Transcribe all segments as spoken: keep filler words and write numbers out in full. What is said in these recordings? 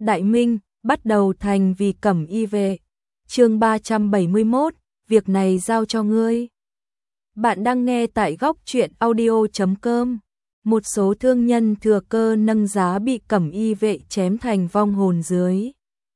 Đại Minh, bắt đầu thành vì Cẩm Y vệ. Chương ba trăm bảy mươi mốt, việc này giao cho ngươi. Bạn đang nghe tại góc truyện audio chấm com. Một số thương nhân thừa cơ nâng giá bị Cẩm Y vệ chém thành vong hồn dưới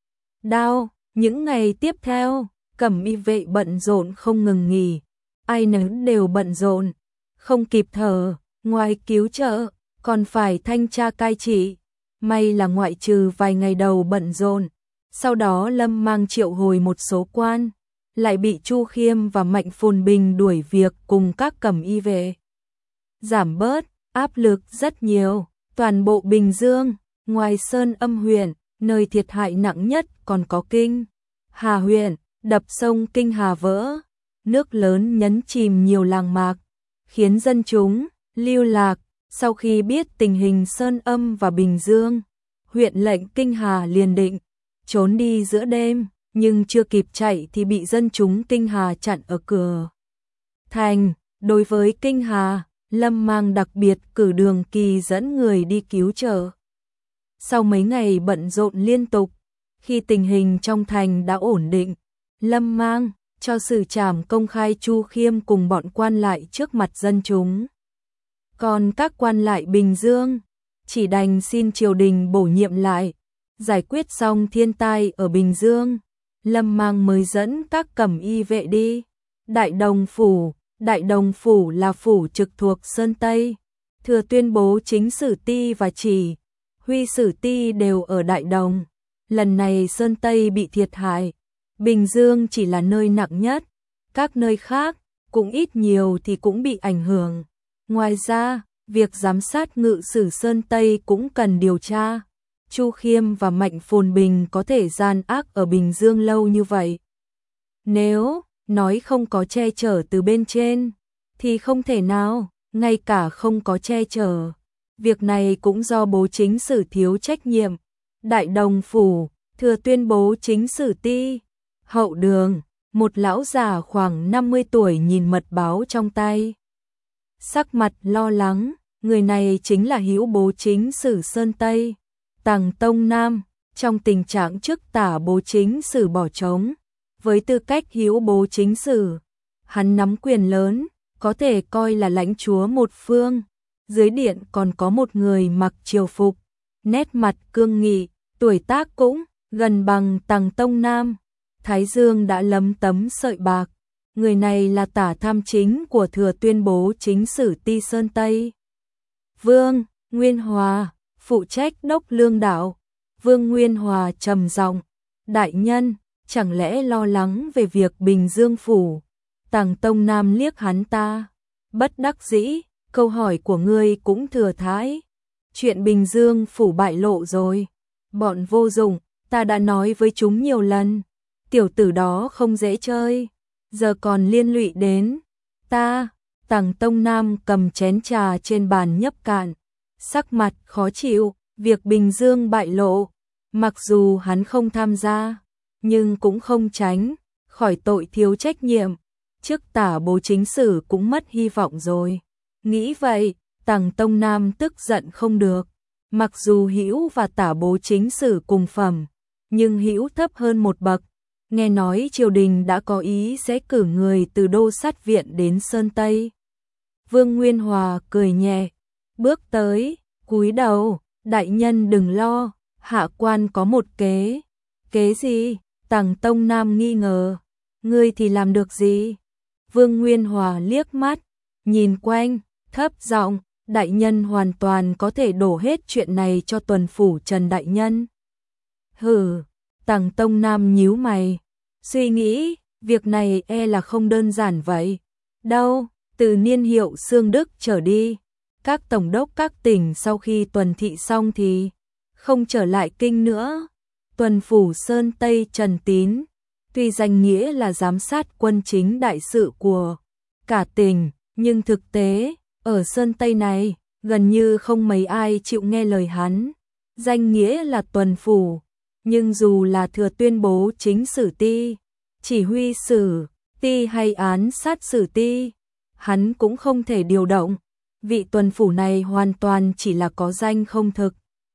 đao. Những ngày tiếp theo, Cẩm Y vệ bận rộn không ngừng nghỉ, ai nấy đều bận rộn, không kịp thở, ngoài cứu trợ, còn phải thanh tra cai trị. May là ngoại trừ vài ngày đầu bận rộn, sau đó Lâm Mang triệu hồi một số quan, lại bị Chu Khiêm và Mạnh Phồn Bình đuổi việc cùng các Cẩm Y vệ. Giảm bớt áp lực rất nhiều, toàn bộ Bình Dương, ngoài Sơn Âm huyện, nơi thiệt hại nặng nhất còn có Kinh Hà huyện, đập sông Kinh Hà vỡ, nước lớn nhấn chìm nhiều làng mạc, khiến dân chúng lưu lạc. Sau khi biết tình hình Sơn Âm và Bình Dương, huyện lệnh Kinh Hà liền định trốn đi giữa đêm, nhưng chưa kịp chạy thì bị dân chúng Kinh Hà chặn ở cửa thành. Đối với Kinh Hà, Lâm Mang đặc biệt cử Đường Kỳ dẫn người đi cứu trợ. Sau mấy ngày bận rộn liên tục, khi tình hình trong thành đã ổn định, Lâm Mang cho xử trảm công khai Chu Khiêm cùng bọn quan lại trước mặt dân chúng. Còn các quan lại Bình Dương chỉ đành xin triều đình bổ nhiệm lại. Giải quyết xong thiên tai ở Bình Dương, Lâm Mang mới dẫn các Cẩm Y vệ đi Đại Đồng Phủ. Đại Đồng Phủ là phủ trực thuộc Sơn Tây, Thừa Tuyên Bố Chính Sử Ti và Chỉ Huy Sử Ti đều ở Đại Đồng. Lần này Sơn Tây bị thiệt hại, Bình Dương chỉ là nơi nặng nhất, các nơi khác cũng ít nhiều thì cũng bị ảnh hưởng. Ngoài ra, việc giám sát ngự sử Sơn Tây cũng cần điều tra. Chu Khiêm và Mạnh Phồn Bình có thể gian ác ở Bình Dương lâu như vậy, nếu nói không có che chở từ bên trên thì không thể nào. Ngay cả không có che chở, việc này cũng do Bố Chính Sử thiếu trách nhiệm. Đại Đồng Phủ, Thừa Tuyên Bố Chính Sử Ti, hậu đường, một lão già khoảng năm mươi tuổi nhìn mật báo trong tay, sắc mặt lo lắng. Người này chính là hữu Bố Chính Sử Sơn Tây, Tằng Tông Nam. Trong tình trạng trước tả Bố Chính Sử bỏ trống, với tư cách hữu Bố Chính Sử, hắn nắm quyền lớn, có thể coi là lãnh chúa một phương. Dưới điện còn có một người mặc triều phục, nét mặt cương nghị, tuổi tác cũng gần bằng Tằng Tông Nam, thái dương đã lấm tấm sợi bạc. Người này là tả tham chính của Thừa Tuyên Bố Chính Sử Ti Sơn Tây, Vương Nguyên Hòa, phụ trách đốc lương đạo. Vương Nguyên Hòa trầm giọng: đại nhân, chẳng lẽ lo lắng về việc Bình Dương Phủ? Tằng Tông Nam liếc hắn ta, bất đắc dĩ: câu hỏi của ngươi cũng thừa thãi. Chuyện Bình Dương Phủ bại lộ rồi, bọn vô dụng, ta đã nói với chúng nhiều lần, tiểu tử đó không dễ chơi, giờ còn liên lụy đến ta. Tằng Tông Nam cầm chén trà trên bàn nhấp cạn, sắc mặt khó chịu. Việc Bình Dương bại lộ, mặc dù hắn không tham gia, nhưng cũng không tránh khỏi tội thiếu trách nhiệm. Trước tả Bố Chính Sử cũng mất hy vọng rồi. Nghĩ vậy, Tằng Tông Nam tức giận không được. Mặc dù hữu và tả Bố Chính Sử cùng phẩm, nhưng hữu thấp hơn một bậc. Nghe nói triều đình đã có ý sẽ cử người từ Đô Sát Viện đến Sơn Tây. Vương Nguyên Hòa cười nhẹ, bước tới, cúi đầu: đại nhân đừng lo, hạ quan có một kế. Kế gì? Tằng Tông Nam nghi ngờ. Ngươi thì làm được gì? Vương Nguyên Hòa liếc mắt, nhìn quanh, thấp giọng: đại nhân hoàn toàn có thể đổ hết chuyện này cho tuần phủ Trần đại nhân. Hừ. Tằng Tông Nam nhíu mày, suy nghĩ, việc này e là không đơn giản vậy đâu. Từ niên hiệu Xương Đức trở đi, các tổng đốc các tỉnh sau khi tuần thị xong thì không trở lại kinh nữa. Tuần phủ Sơn Tây Trần Tín, tuy danh nghĩa là giám sát quân chính đại sự của cả tỉnh, nhưng thực tế, ở Sơn Tây này, gần như không mấy ai chịu nghe lời hắn. Danh nghĩa là tuần phủ, nhưng dù là Thừa Tuyên Bố Chính Sử Ti, Chỉ Huy Sử Ti hay Án Sát Sử Ti, hắn cũng không thể điều động. Vị tuần phủ này hoàn toàn chỉ là có danh không thực.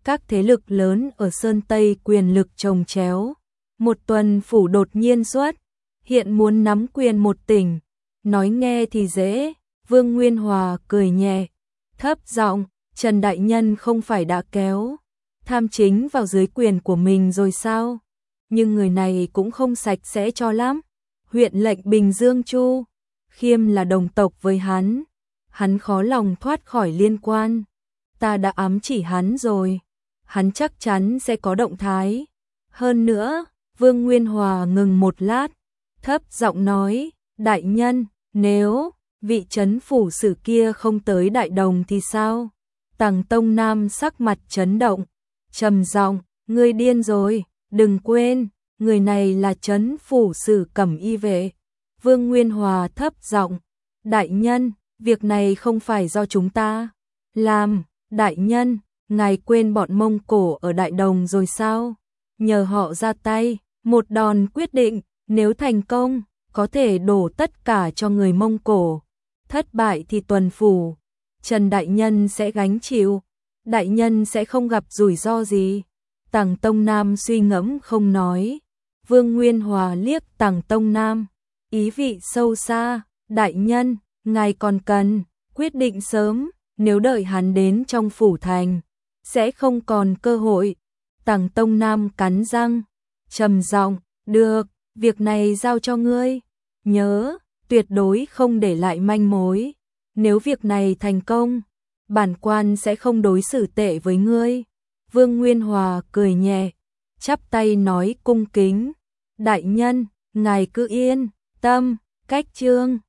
các thế lực lớn ở Sơn Tây quyền lực chồng chéo. Một tuần phủ đột nhiên xuất, hiện muốn nắm quyền một tỉnh. Nói nghe thì dễ, Vương Nguyên Hòa cười nhẹ, thấp giọng, Trần Đại Nhân không phải đã kéo Tham Chính vào dưới quyền của mình rồi sao? Nhưng người này cũng không sạch sẽ cho lắm. Huyện lệnh Bình Dương Chu Khiêm là đồng tộc với hắn, hắn khó lòng thoát khỏi liên quan. Ta đã ám chỉ hắn rồi, hắn chắc chắn sẽ có động thái. Hơn nữa, Vương Nguyên Hòa ngừng một lát, thấp giọng nói, đại nhân, nếu vị trấn phủ sử kia không tới Đại Đồng thì sao? Tằng Tông Nam sắc mặt chấn động, trầm giọng, ngươi điên rồi, đừng quên, người này là trấn phủ sử Cẩm Y Vệ. Vương Nguyên Hòa thấp giọng, đại nhân, việc này không phải do chúng ta làm, đại nhân, ngài quên bọn Mông Cổ ở Đại Đồng rồi sao? Nhờ họ ra tay, một đòn quyết định, nếu thành công, có thể đổ tất cả cho người Mông Cổ. Thất bại thì tuần phủ, Trần Đại Nhân sẽ gánh chịu, đại nhân sẽ không gặp rủi ro gì. Tằng Tông Nam suy ngẫm không nói. Vương Nguyên Hòa liếc Tằng Tông Nam, ý vị sâu xa, đại nhân, ngài còn cần quyết định sớm, nếu đợi hắn đến trong phủ thành, sẽ không còn cơ hội. Tằng Tông Nam cắn răng, trầm giọng, được, việc này giao cho ngươi, nhớ, tuyệt đối không để lại manh mối. Nếu việc này thành công, bản quan sẽ không đối xử tệ với ngươi. Vương Nguyên Hòa cười nhẹ, chắp tay nói cung kính, đại nhân, ngài cứ yên tâm. Cách chương